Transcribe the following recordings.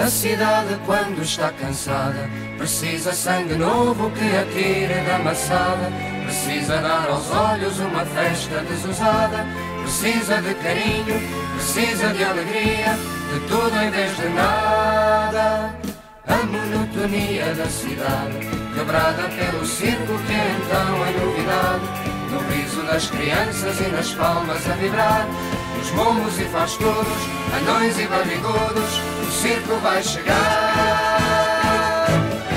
A cidade quando está cansada precisa sangue novo que a tire da maçada. Precisa dar aos olhos uma festa desusada. Precisa de carinho, precisa de alegria, de tudo em vez de nada. A monotonia da cidade, quebrada pelo circo que é então a novidade. No riso das crianças e nas palmas a vibrar, nos momos e faz todos, anões e barrigudos, o circo vai chegar.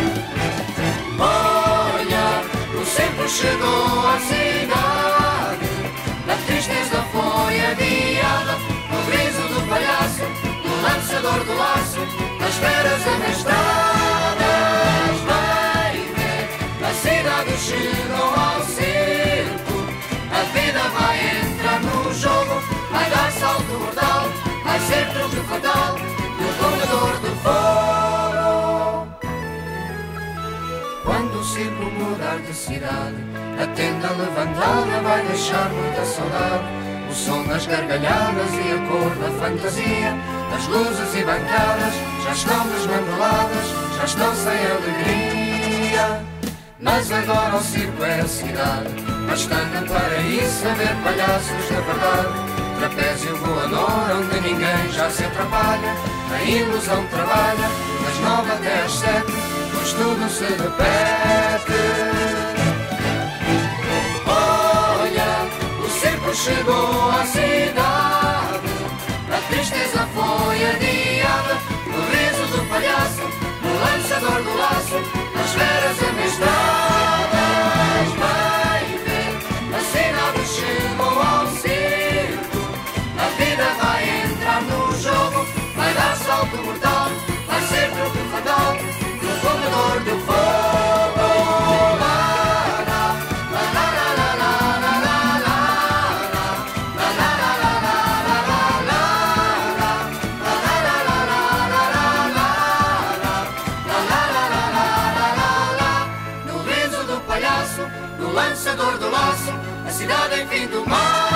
Olha, o circo chegou à cidade, a tristeza foi adiada, no riso do palhaço, no lançador do laço, nas feras amestradas. Vai ver, a cidade chegou ao circo, a vida vai entrar no jogo, vai dar salto mortal, vai ser truque fatal, no corredor do fogo. Quando o circo mudar de cidade, a tenda levantada vai deixar muita saudade. O som das gargalhadas e a cor da fantasia, as luzes e bancadas já estão desmanteladas, já estão sem alegria. Mas agora o circo é a cidade, basta cantar aí saber palhaços da verdade. Trapézio voador onde ninguém já se atrapalha, a ilusão trabalha das 9 até às 7, pois tudo se repete. Olha, o circo chegou à cidade, a tristeza foi adiada, no riso do palhaço, no lançador do laço, nas veras amestradas. Vai ver, a cidade chegou ao circo, a vida vai entrar no jogo, vai dar salto mortal, vai ser truque fatal, no corredor do fogo. No riso do palhaço, no lançador do laço, a cidade enfim do mar.